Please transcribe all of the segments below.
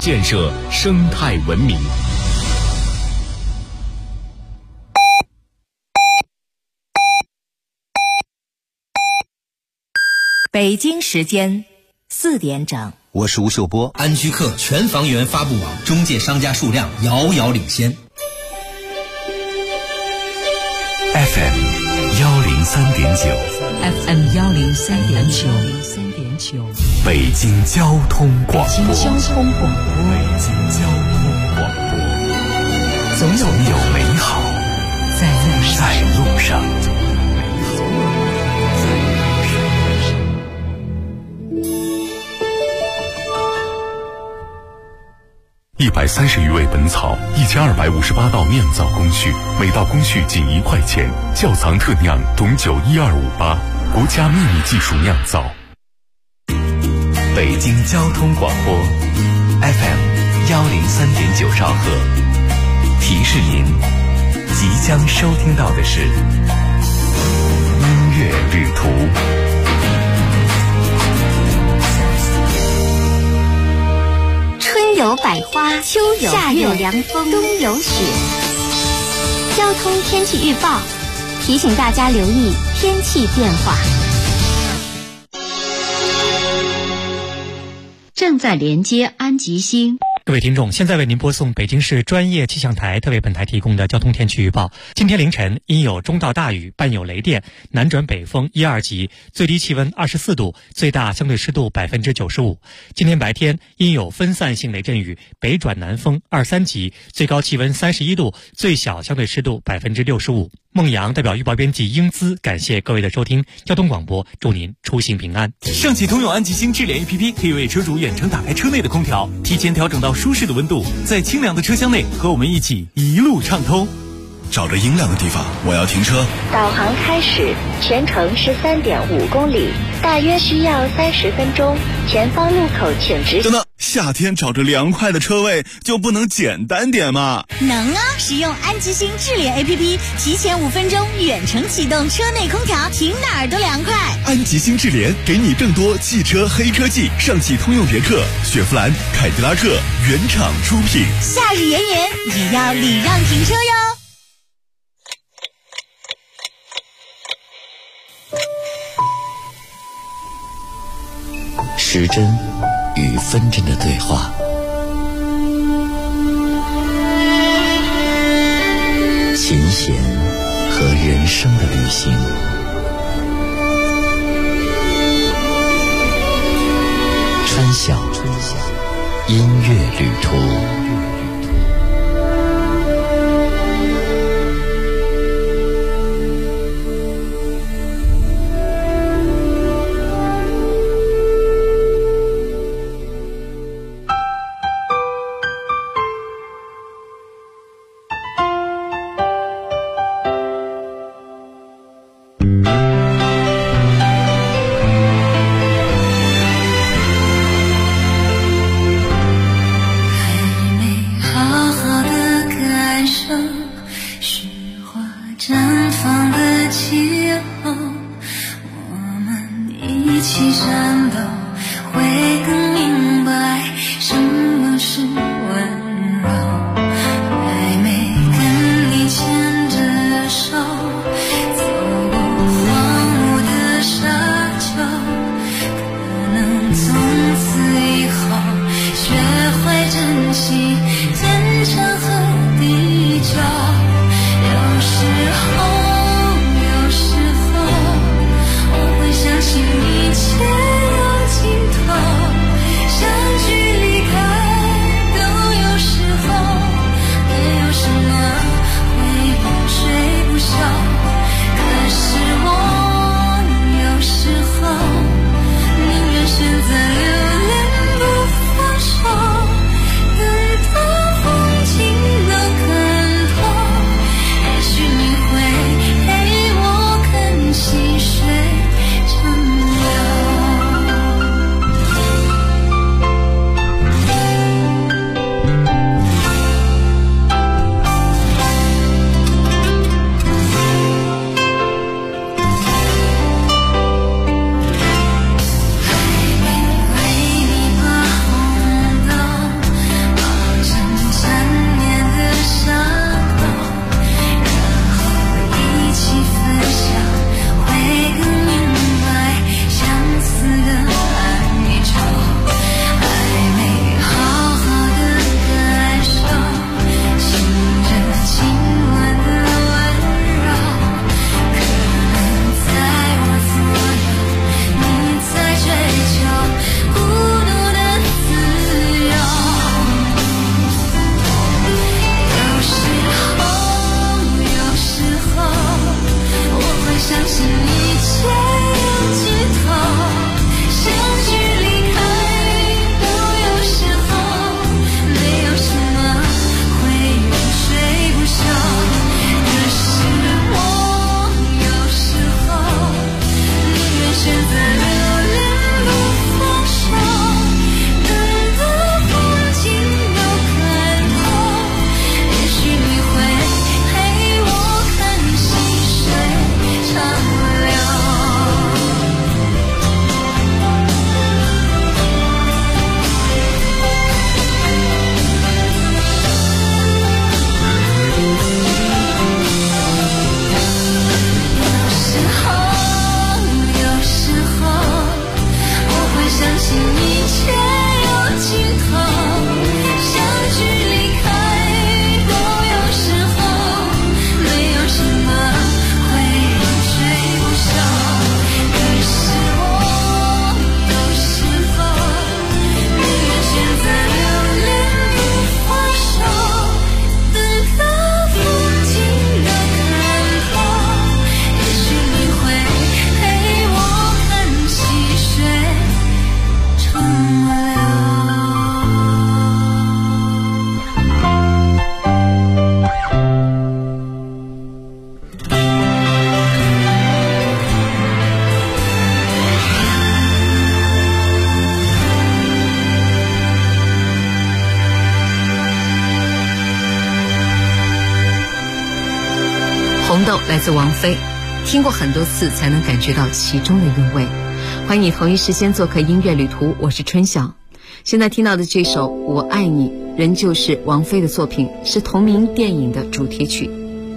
建设生态文明。 北京时间4点整， 我是吴秀波。 安居客全房源发布网，中介商家数量遥遥领先。 FM 103.9 FM 103.9， 北京交通广播。 北京交通广播，总有美好在路上。 130余味本草，1258道酿造工序，每道工序仅1块钱。窖藏特酿董酒12588，国家秘密技术酿造。北京交通广播 FM 103.9兆赫，提示您即将收听到的是音乐旅途。 春有百花，秋有夏有凉风，冬有雪。交通天气预报提醒大家留意天气变化。 正在连接安吉星。 各位听众，现在为您播送北京市专业气象台特为本台提供的交通天气预报。今天凌晨阴有中到大雨，伴有雷电，南转北风1、2级，最低气温24度，最大相对湿度95%。今天白天阴有分散性雷阵雨，北转南风2、3级，最高气温31度，最小相对湿度65%。孟阳代表预报编辑英姿感谢各位的收听，交通广播祝您出行平安。 上汽通用安吉星智联 APP 可以为车主远程打开车内的空调，提前调整到舒适的温度，在清凉的车厢内和我们一起一路畅通。 找着阴凉的地方，我要停车。 导航开始，全程是3.5公里，大约需要30分钟。前方路口请直行。 等等，夏天找着凉快的车位就不能简单点吗？ 能啊！使用安吉星智联 APP， 提前5分钟远程启动车内空调，停哪儿都凉快。 安吉星智联给你更多汽车黑科技，上汽通用别克、雪佛兰、凯迪拉克原厂出品。 夏日炎炎也要礼让停车哟。 时针与分针的对话，琴弦和人生的旅行，春晓音乐旅途。 红豆来自王菲，听过很多次才能感觉到其中的韵味。欢迎你同一时间做客音乐旅途，我是春晓。现在听到的这首《我爱你》仍旧是王菲的作品，是同名电影的主题曲。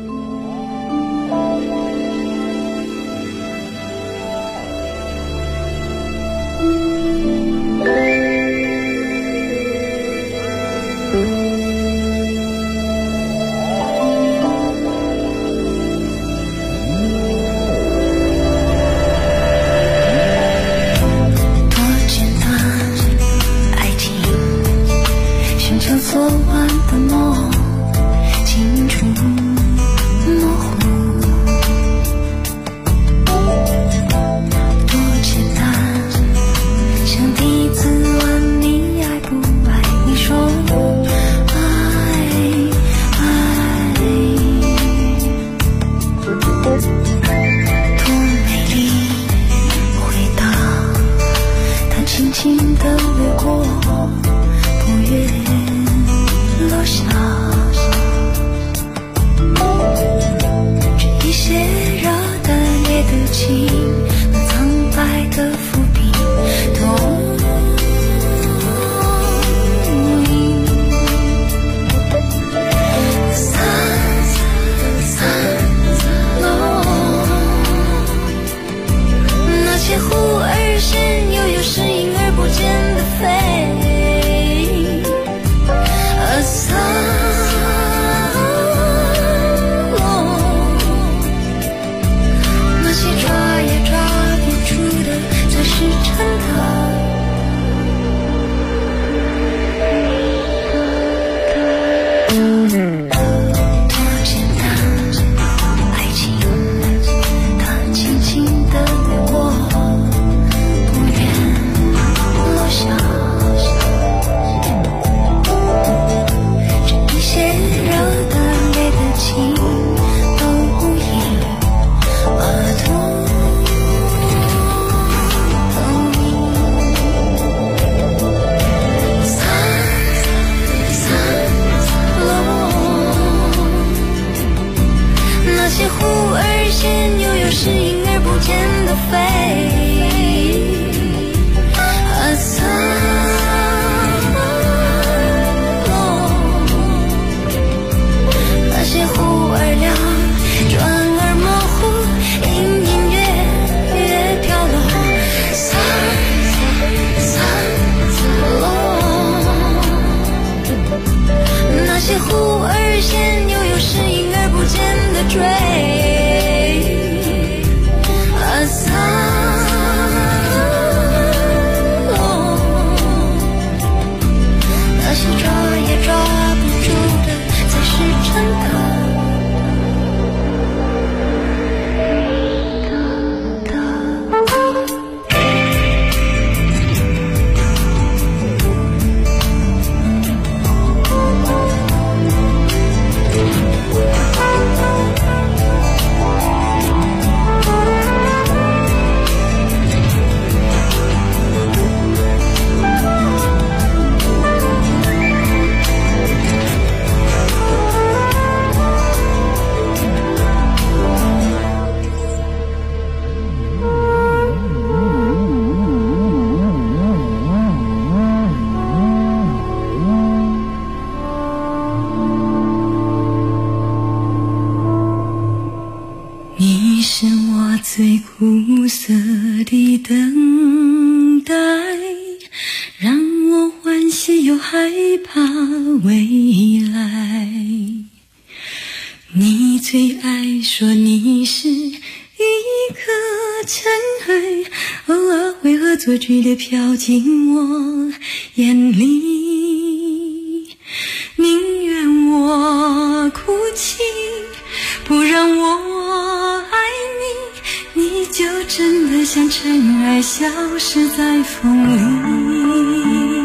做剧烈飘进我眼里，宁愿我哭泣，不让我爱你，你就真的像尘埃消失在风里。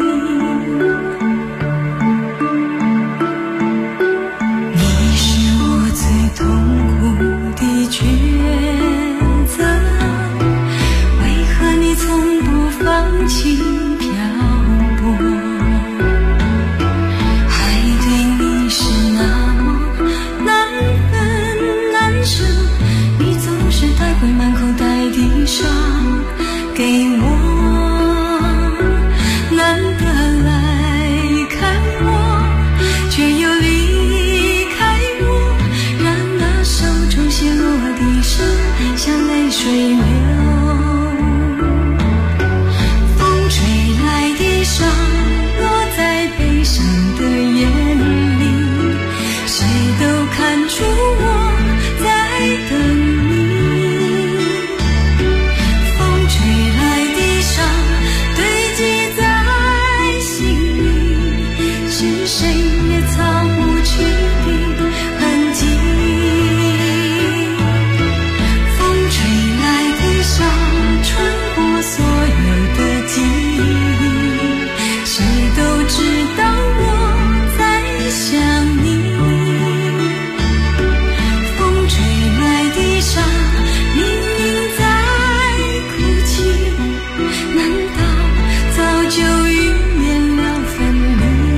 你是我最痛苦的抉择，为何你从不放弃漂泊？爱对你是那么难分难舍。 谁也藏不去的痕迹。风吹来的沙，穿过所有的记忆，谁都知道我在想你。风吹来的沙，明明在哭泣，难道早就预言了分离？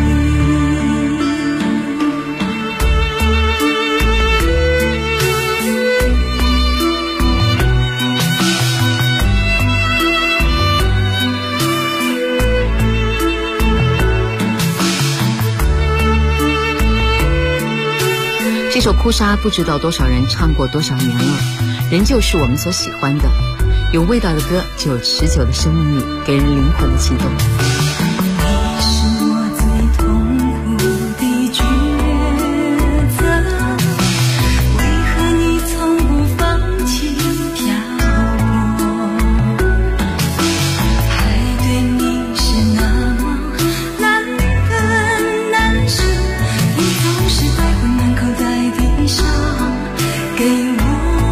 这首《哭砂》不知道多少人唱过多少年了，仍旧是我们所喜欢的。有味道的歌就有持久的生命力，给人灵魂的悸动。 你是我最痛苦的抉择，为何你从不放弃漂泊？爱对你是那么难分难舍，你总是带回满口袋的伤给我。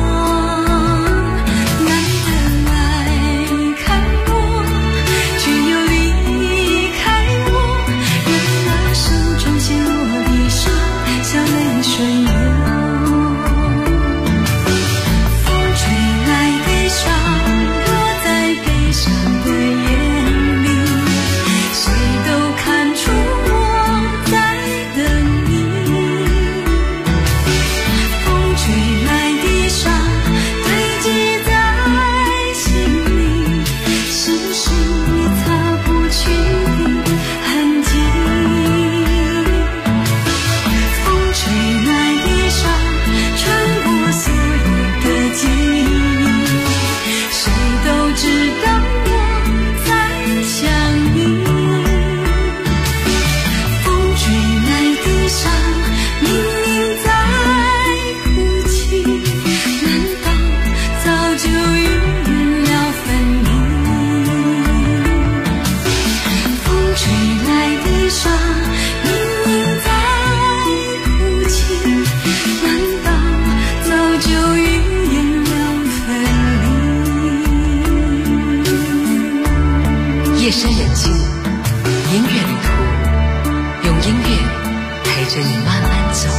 夜深人静，音乐旅途，用音乐陪着你慢慢走。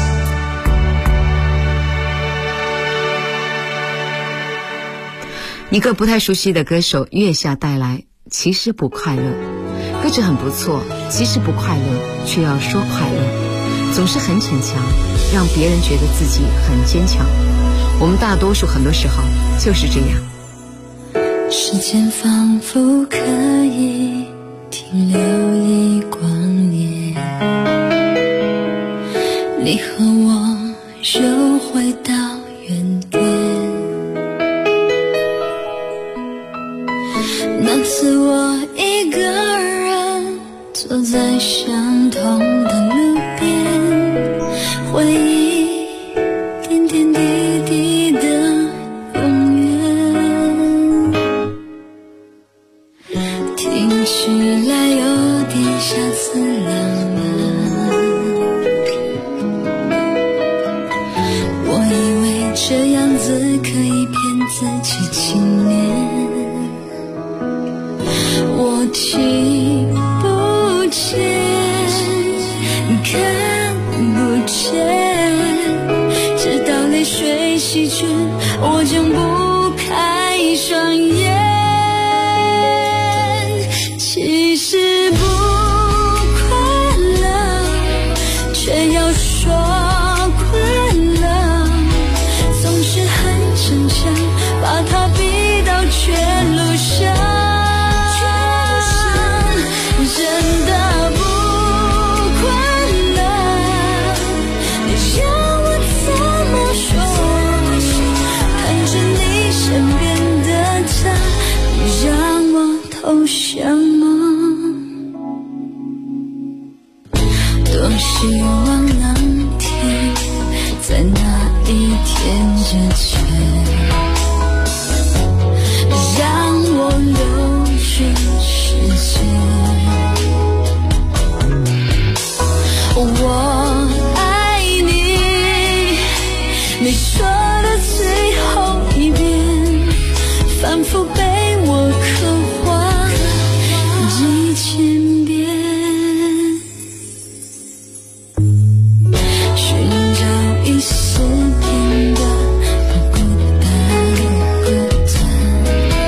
一个不太熟悉的歌手月下带来其实不快乐，歌词很不错，其实不快乐却要说快乐，总是很逞强，让别人觉得自己很坚强。我们大多数很多时候就是这样。 时间仿佛可以停留一光年，你和我又回到原点。那次我一个人坐在相同的路边，回忆点点滴滴的永远，听起来有点瑕疵浪漫。我以为这样子可以骗自己纪念，我听不见，看不见，直到泪水洗去，我睁不开双眼。其实不快乐，却要说快乐，总是很逞强，把它逼到绝路上。真的不快乐，你要我怎么说？看着你身边的他，你让我投降吗？多希望能停在那一天之前，让我留住时间。 我爱你，你说的最后一遍，反复被我刻画几千遍，寻找一丝片的不孤单，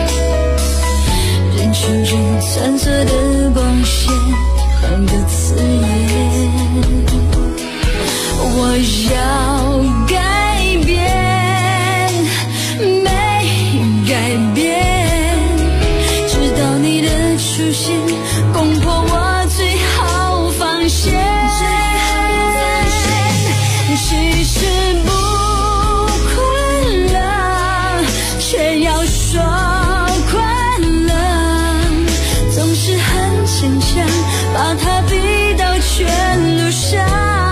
人群中蓝色的光线换个字眼，我要改变，没改变，直到你的出现攻破我最后防线。其实不快乐，却要说快乐，总是很牵强，把它逼到全路上，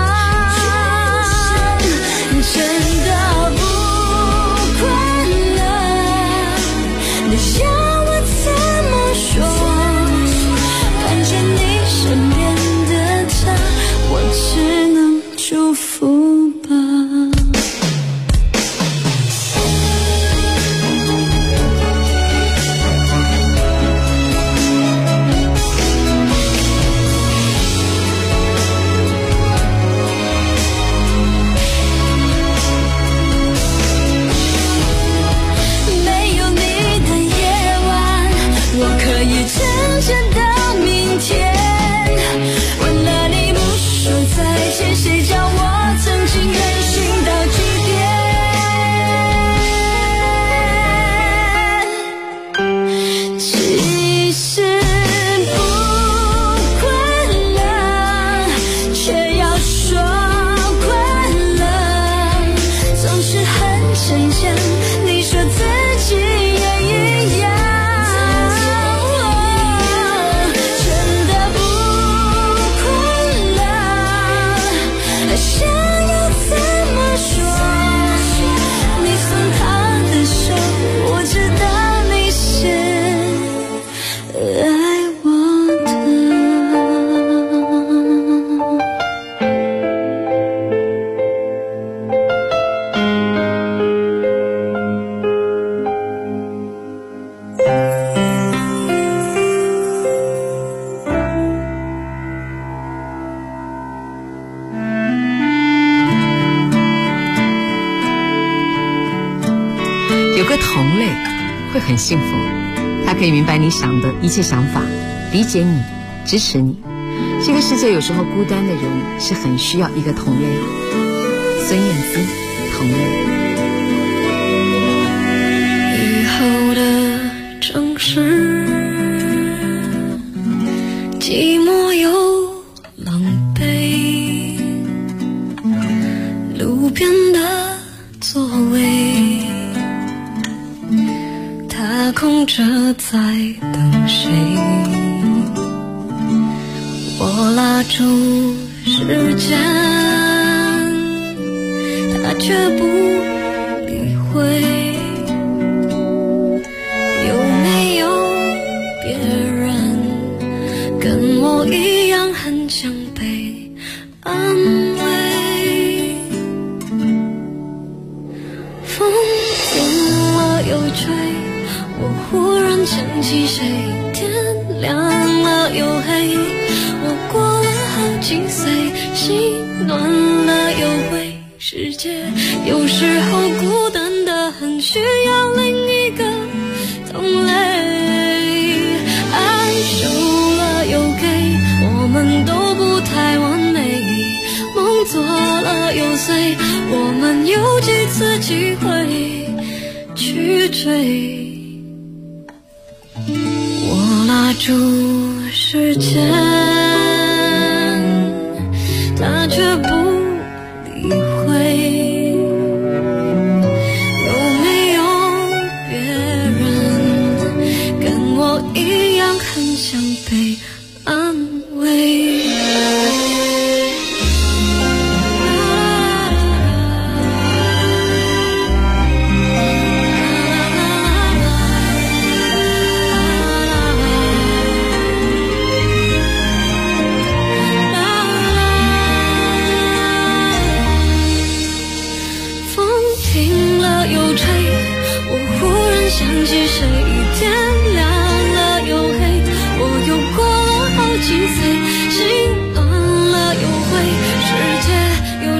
真的不快乐，你要我怎么说？看见你身边的他，我只能祝福吧。 有个同类会很幸福，他可以明白你想的一切想法，理解你，支持你。这个世界有时候孤单的人是很需要一个同类的。孙燕姿，同类。 以后的城市，寂寞又狼狈，路边的座位，他空着在等谁？我拉住时间，他却不理会。有没有别人跟我一样很想被安慰？风停了又吹，我忽然想起谁，天亮了又黑，我过了好几岁，心暖了又灰，世界有时候孤单的很，需要另一个同类。爱收了又给，我们都不太完美，梦做了又碎，我们有几次机会去追？我拉住时间，他却不理会。有没有别人跟我一样很想被安慰？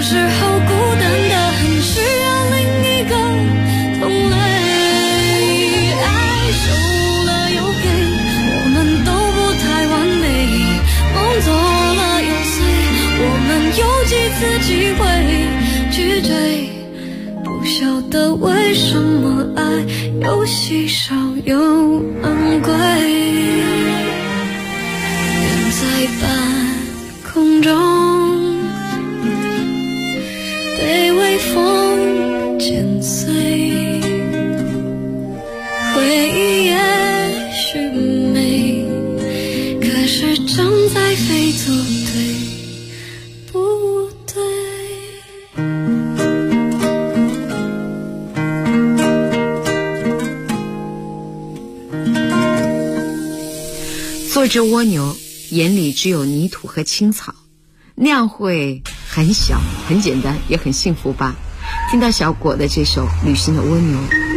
时候孤单的很，需要另一个同类。爱收了又给，我们都不太完美，梦做了又碎，我们有几次机会去追，不晓得为什么爱又稀少又昂贵。远在半空中，被微风剪碎，回忆也许美，可是正在飞走，对不对？ 做只蜗牛，眼里只有泥土和青草，那样会很小很简单也很幸福吧。听到小果的这首《旅行的蜗牛》，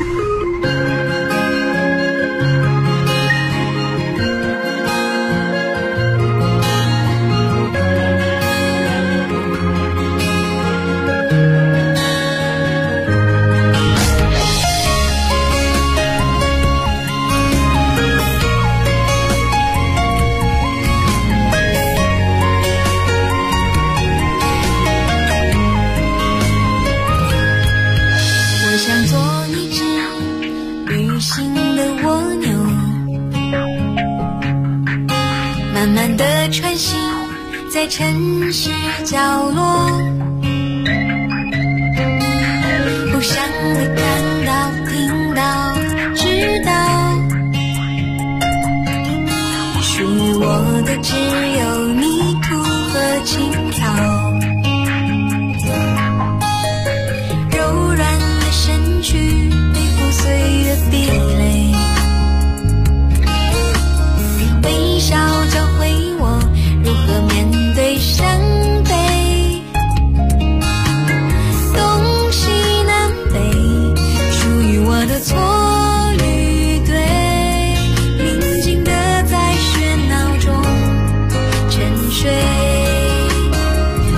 慢慢地穿行在城市角落，不想会看到、听到、知道，属于我的只有泥土和青草，柔软的身躯被破碎的壁垒，微笑教会我如何面对伤悲，东西南北属于我的错与对，宁静地在喧闹中沉睡，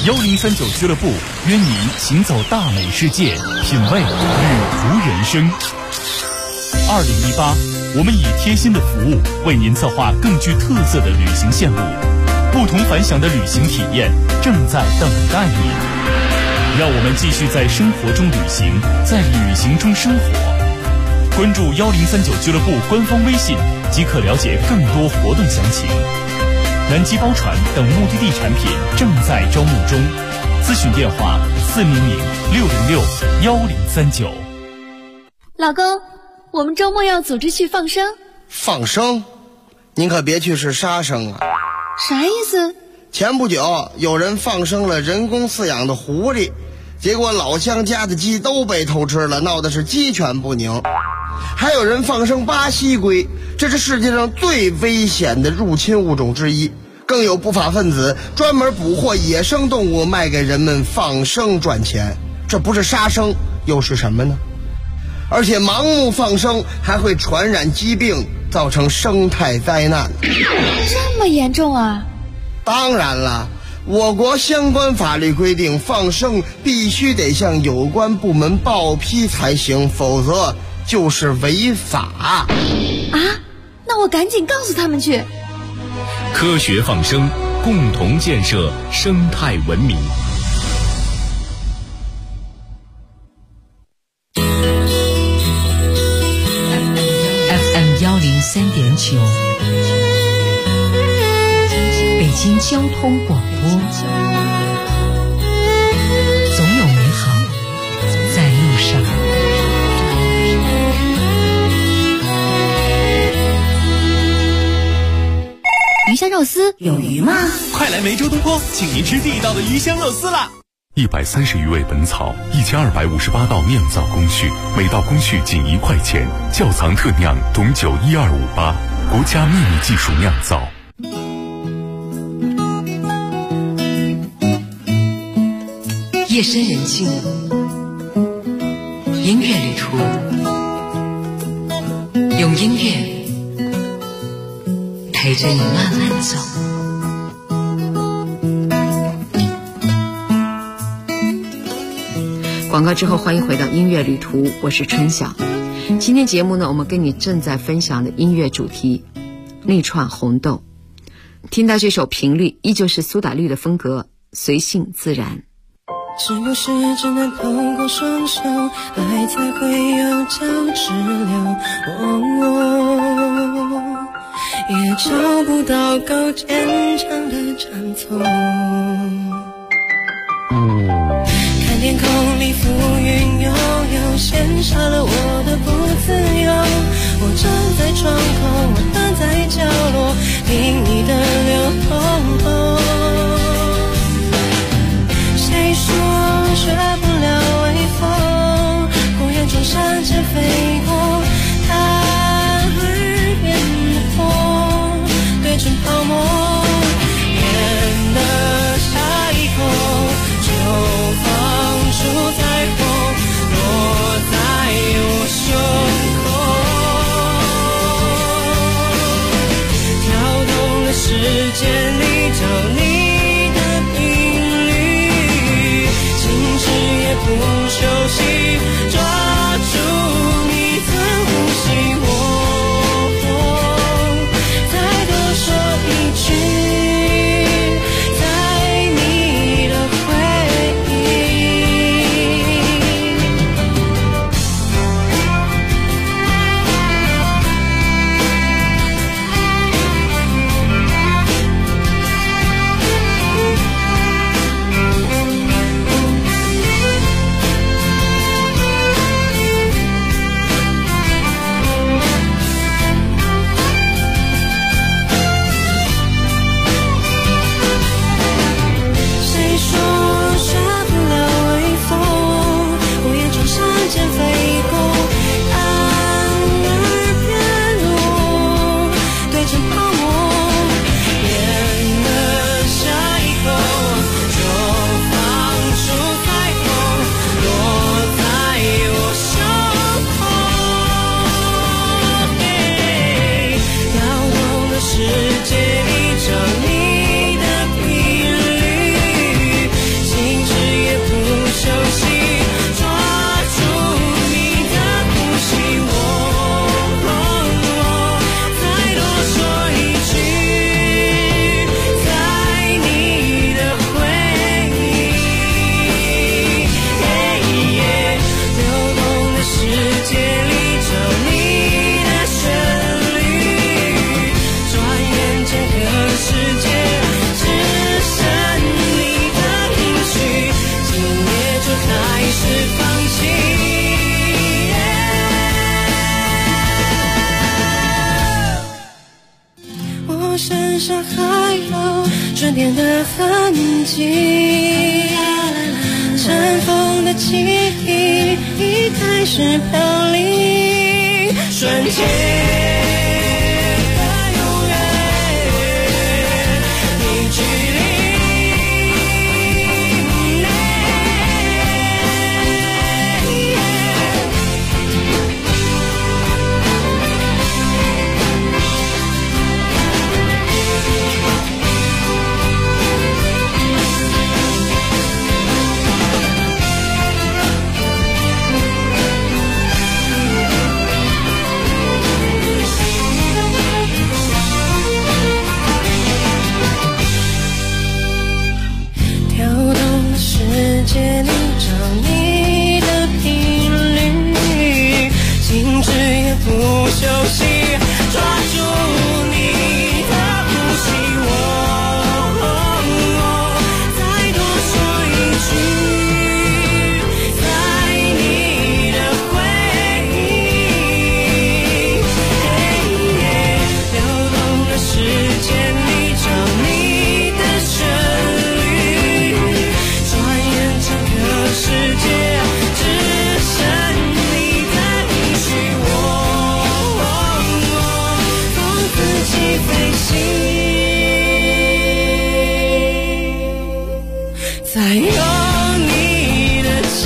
1039俱乐部约你行走大美世界，品味旅途人生。2018，我们以贴心的服务为您策划更具特色的旅行线路，不同凡响的旅行体验正在等待你。让我们继续在生活中旅行，在旅行中生活。关注1039俱乐部官方微信，即可了解更多活动详情。南极包船等目的地产品正在招募中，咨询电话400-606-1039。 老公，我们周末要组织去放生。 放生？您可别去是杀生啊！ 啥意思？ 前不久有人放生了人工饲养的狐狸，结果老乡家的鸡都被偷吃了，闹的是鸡犬不宁。还有人放生巴西龟，这是世界上最危险的入侵物种之一。更有不法分子专门捕获野生动物卖给人们放生赚钱，这不是杀生又是什么呢？而且盲目放生还会传染疾病，造成生态灾难。 这么严重啊？ 当然了，我国相关法律规定，放生必须得向有关部门报批才行，否则就是违法。 啊？那我赶紧告诉他们去。 科学放生，共同建设生态文明。 FM 103.9，北京交通广播。总有美好在路上。 鱼香肉丝有鱼吗？ 快来梅州东坡，请您吃地道的鱼香肉丝啦 ！130余味本草，1258道酿造工序，每道工序仅1块钱，窖藏特酿董酒12588，国家秘密技术酿造。 夜深人静，音乐旅途，用音乐陪着你慢慢走。 广告之后，欢迎回到音乐旅途，我是春晓。今天节目呢，我们跟你正在分享的音乐主题逆串红豆。听到这首频率，依旧是苏打绿的风格，随性自然。 是不是只能透过双手，爱才会有胶质流？也找不到够坚强的长从。看天空里浮云悠悠，羡煞了我的不自由。我站在窗口，我蹲在角落，听你的流动。谁说学不了微风？公园中闪着飞过，它耳边的风对成泡沫，演的下一口就放出彩虹，落在我胸。 身上还有春天的痕迹，尘封的记忆已开始飘零，瞬间的永远，你距离。世界里找你的频率，静止也不休息，抓住你的呼吸，再多说一句，在你的回忆，流动的时间里找你的旋律，世界只剩你的依据，放自己飞行，再有你的记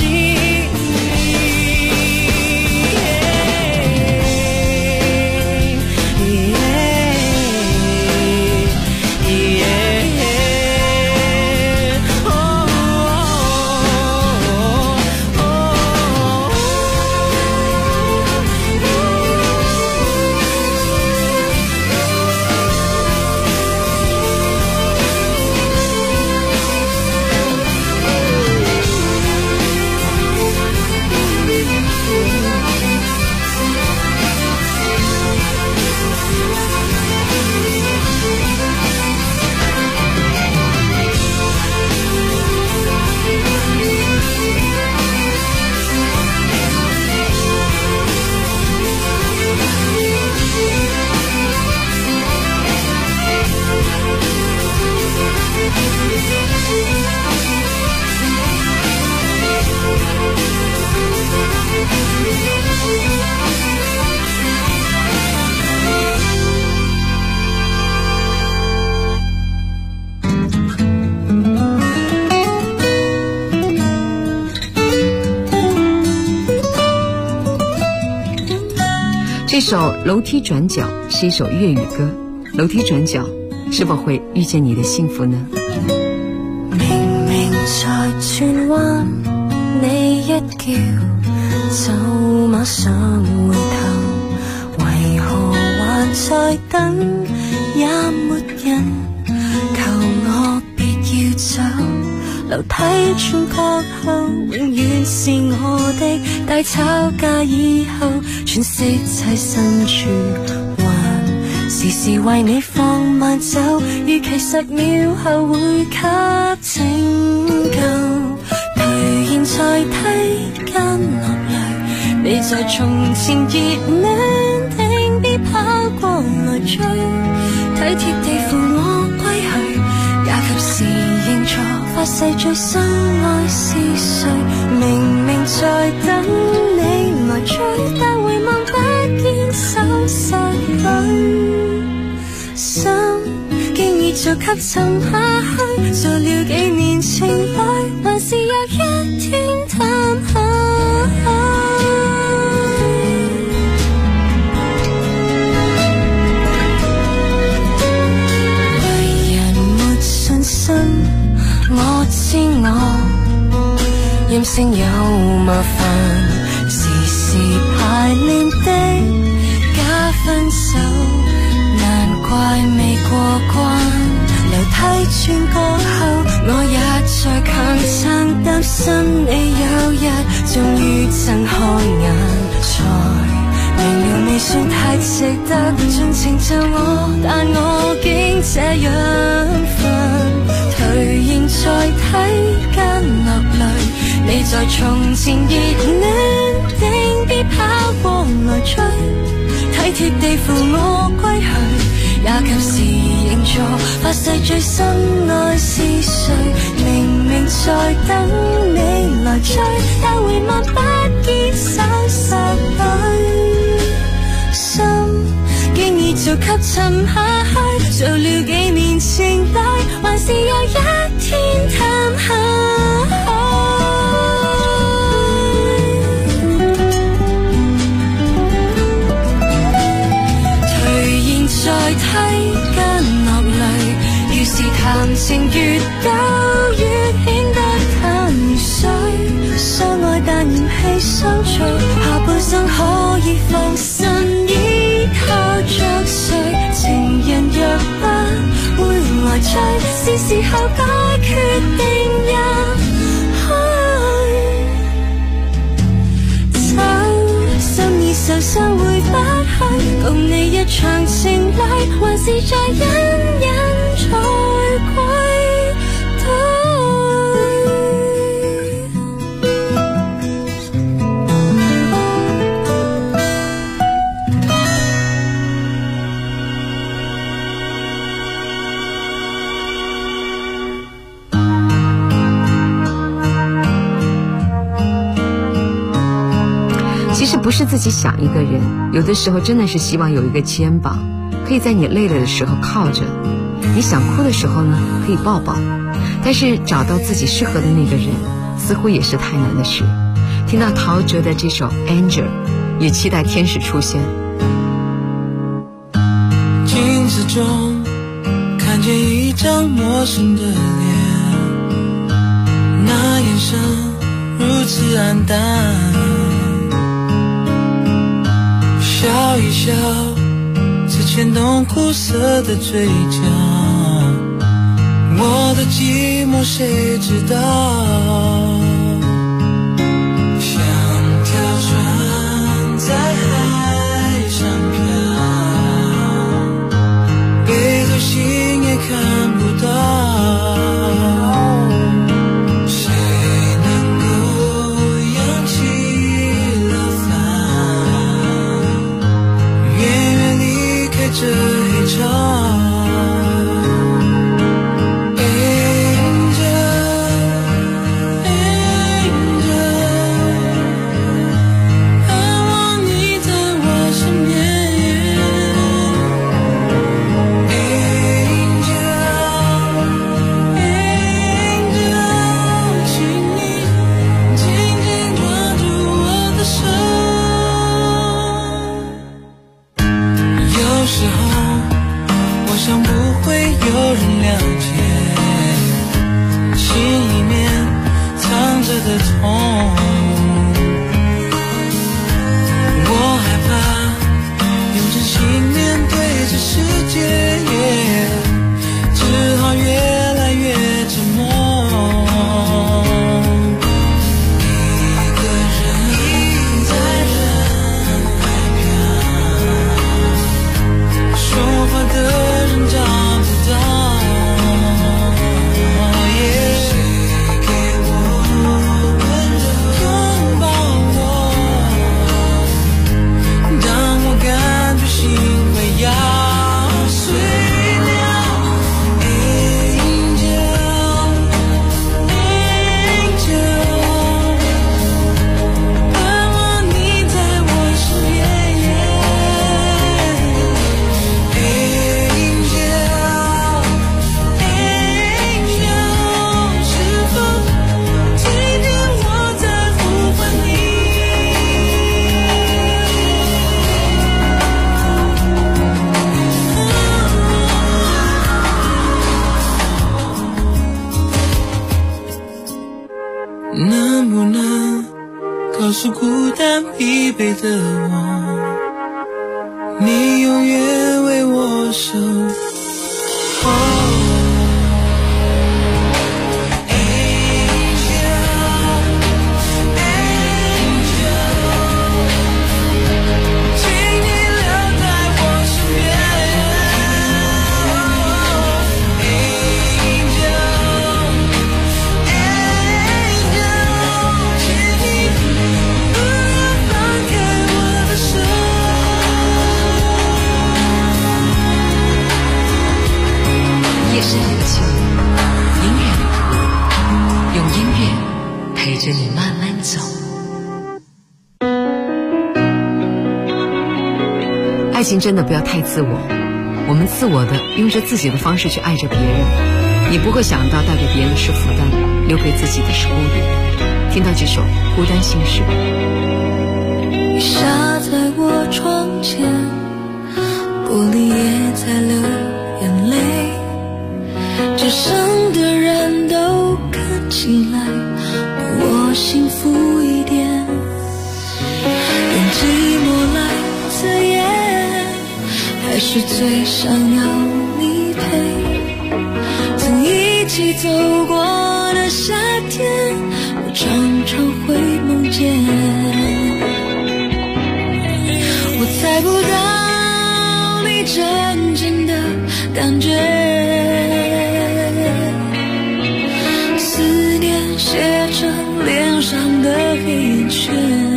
这首《楼梯转角》是一首粤语歌，楼梯转角是否会遇见你的幸福呢？ 明明在轉彎，你一叫就馬上回頭，為何還在等？也沒人求我別要走，樓梯轉角後永遠是我的，大吵架以後全色齊身處還時時為你放慢走，預期10秒後會給拯救，頹然在梯間落淚，你在從前熱戀定必跑過來追，體貼地扶我歸去，也及時認錯發誓最深愛是誰，明明在等你來追，但回望不見手勢裏，心經已逐級沉下去，做了幾年情侶，還是有一天攤下。我知我任性有麻煩，時時排練的假分手，難怪未過關。樓梯轉角後，我也在強撐，擔心你有日終於睜開眼，才明了未算太值得盡情就我，但我竟這樣分。頹然在梯間落淚，你在從前熱戀定必跑過來追，體貼地扶我歸去， 也及時認錯，發誓最深愛是誰？明明在等你來追，但回望不見手實裏，心經已早給沉下去，做了幾年情侶，還是有一天談下去。在梯間落淚，要是談情越久越顯得淡如水，相愛但嫌棄相隨，下半生可以放心依靠着誰？情人若不會來追，是時候該決定入去走，心已受傷回不去，共你一場情侶，還是再隱隱再歸其实不是自己想一个人，有的时候真的是希望有一个肩膀，可以在你累了的时候靠着，你想哭的时候呢可以抱抱。但是找到自己适合的那个人似乎也是太难的事。听到陶喆的这首 Angel， 也期待天使出现。 镜子中看见一张陌生的脸，那眼神如此黯淡，笑一笑，只牵动苦涩的嘴角，我的寂寞谁知道？像条船在海上漂，背后心也看不到。这一场告诉孤单疲惫的我，你永远为我守候。 是有情，音乐旅途，用音乐陪着你慢慢走。爱情真的不要太自我，我们自我的用着自己的方式去爱着别人，你不会想到带给别人的是负担，留给自己的是孤独。听到这首《孤单心事》。 雨下在我窗前，玻璃也在流眼泪，街上的人都看起来比我幸福一点，用寂寞来自言，还是最想要你陪。曾一起走过的夏天，我常常会梦见。我猜不到你真正的感觉，思念写成脸上的黑眼圈，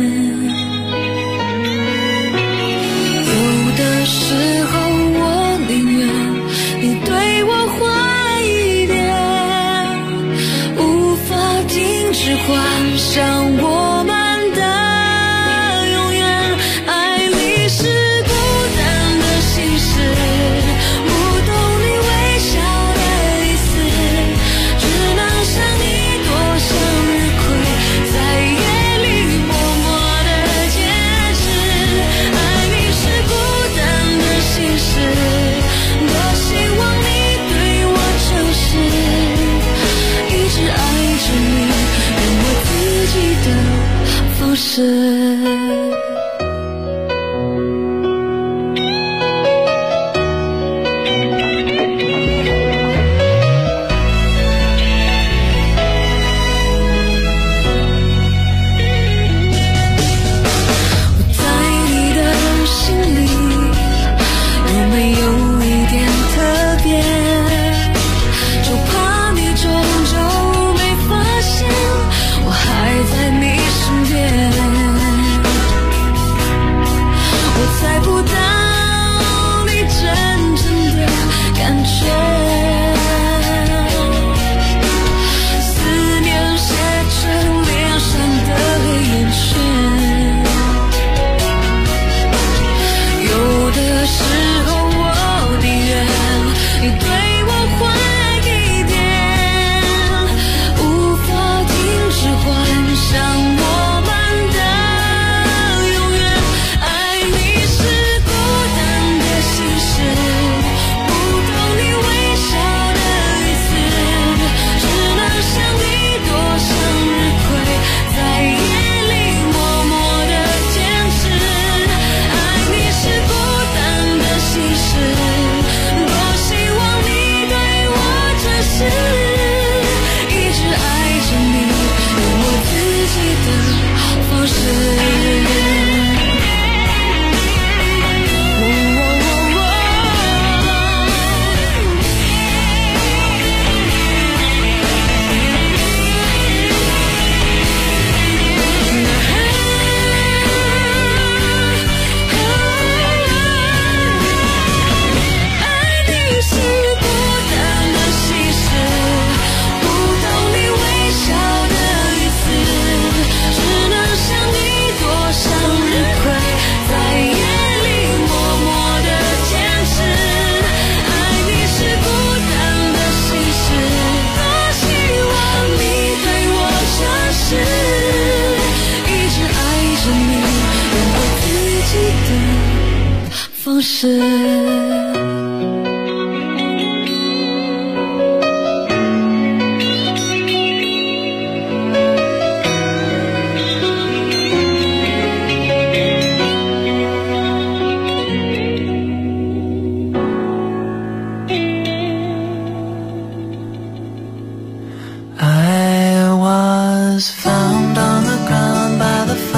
有的时候我宁愿你对我坏一点，无法停止幻想我们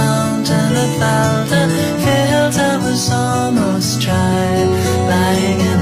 almost dry, lying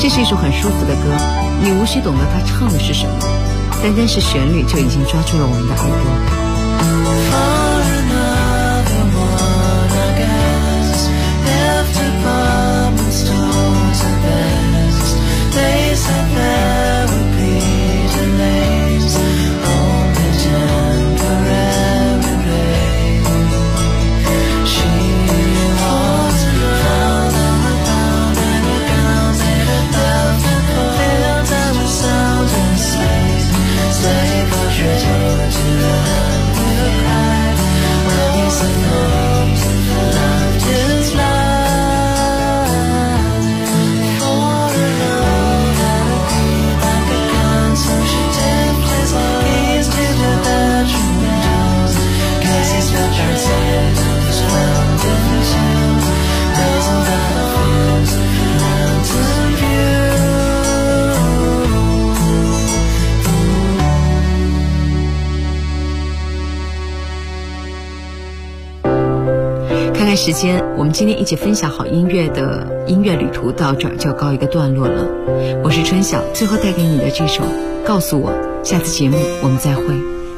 这是一首很舒服的歌，你无需懂得它唱的是什么，单单是旋律就已经抓住了我们的耳朵。时间，我们今天一起分享好音乐的音乐旅途到这儿就要告一个段落了。我是春晓，最后带给你的这首《告诉我》，下次节目我们再会。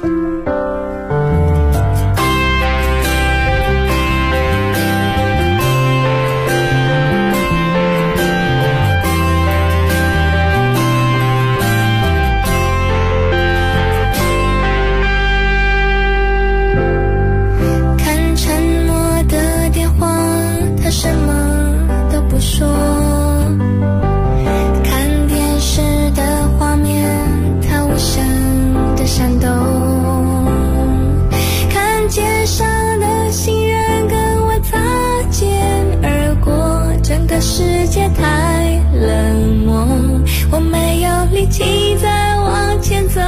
世界太冷漠，我没有力气再往前走。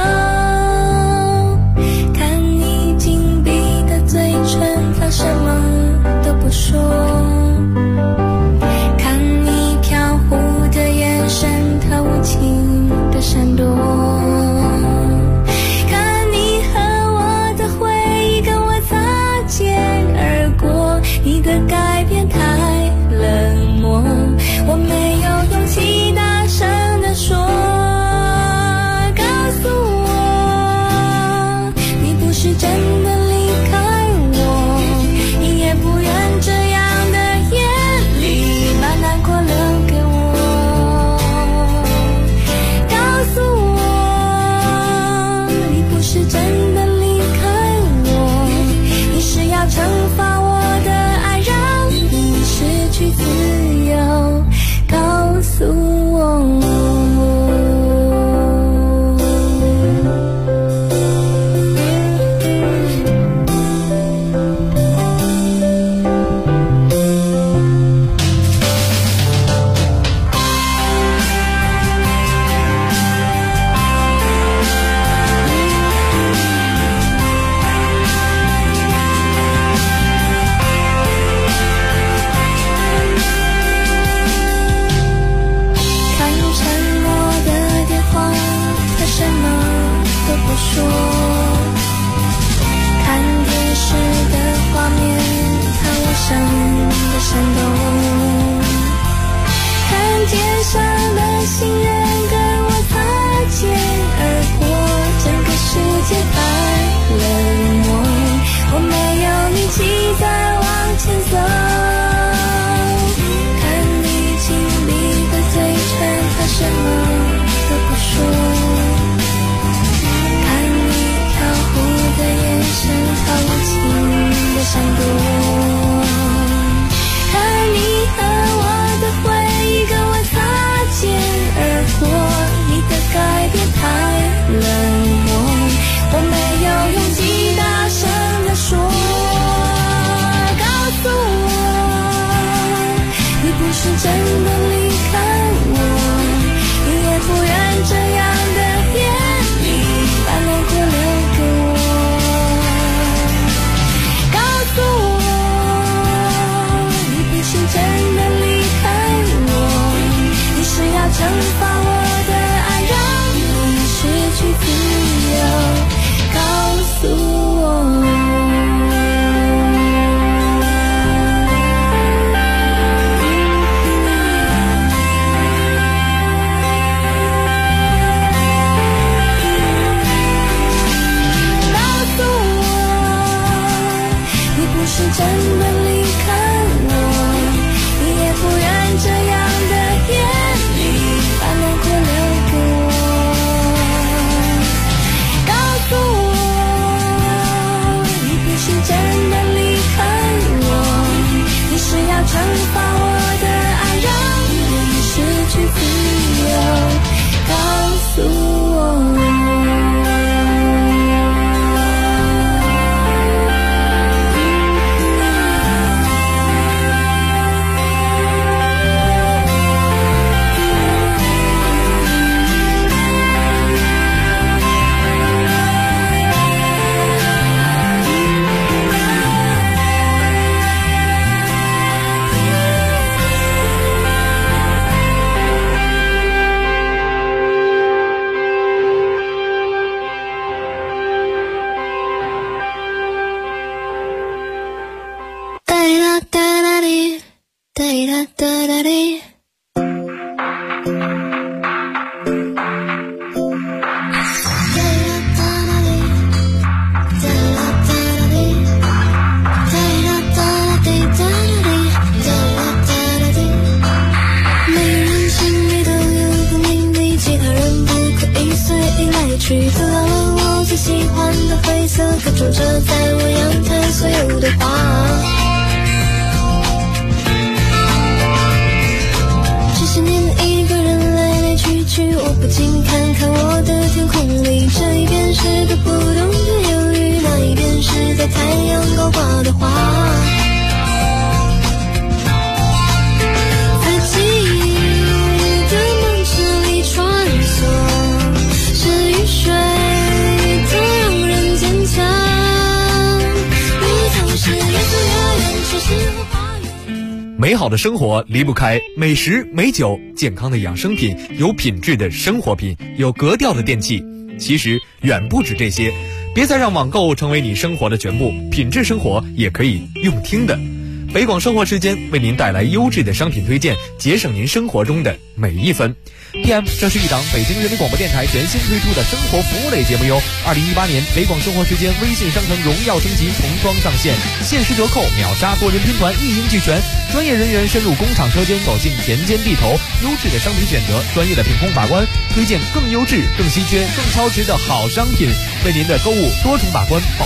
看你紧闭的嘴唇，他什么都不说。看你飘忽的眼神，他无情的闪躲。看你和我的回忆跟我擦肩而过，你的改变太冷漠，我没有勇气大声地说，告诉我，你不是真的离开我，你也不愿这样的夜里把难过留给我。告诉我，你不是真的离开我，你是要惩罚我的爱，让你失去自由。告诉我。说，看电视的画面，它无声的闪动，看街上的行人跟我擦肩而过，整个世界太冷漠，我没有力气再往前走。看你紧闭的嘴唇，它什么都不说。他无情的闪躲，看你和我的回忆跟我擦肩而过，你的改变太冷漠，我没有勇气大声地说，告诉我，你不是真的离开我，你也不愿这样的夜里把难过留给我。是真的离开我，你是要惩罚我的爱，让你失去自由。告诉我。 发我的爱让你失去自由，告诉我。 美好的生活离不开美食、美酒、健康的养生品、有品质的生活品、有格调的电器。其实远不止这些，别再让网购成为你生活的全部，品质生活也可以用听的。北广生活时间为您带来优质的商品推荐，节省您生活中的每一分。PM 这是一档北京人民广播电台全新推出的生活服务类节目哟。2018年北广生活时间微信商城荣耀升级重装上线，限时折扣，秒杀多人拼团，一应俱全。专业人员深入工厂车间，走进田间地头，优质的商品选择，专业的品控把关，推荐更优质、更稀缺、更超值的好商品，为您的购物多重把关。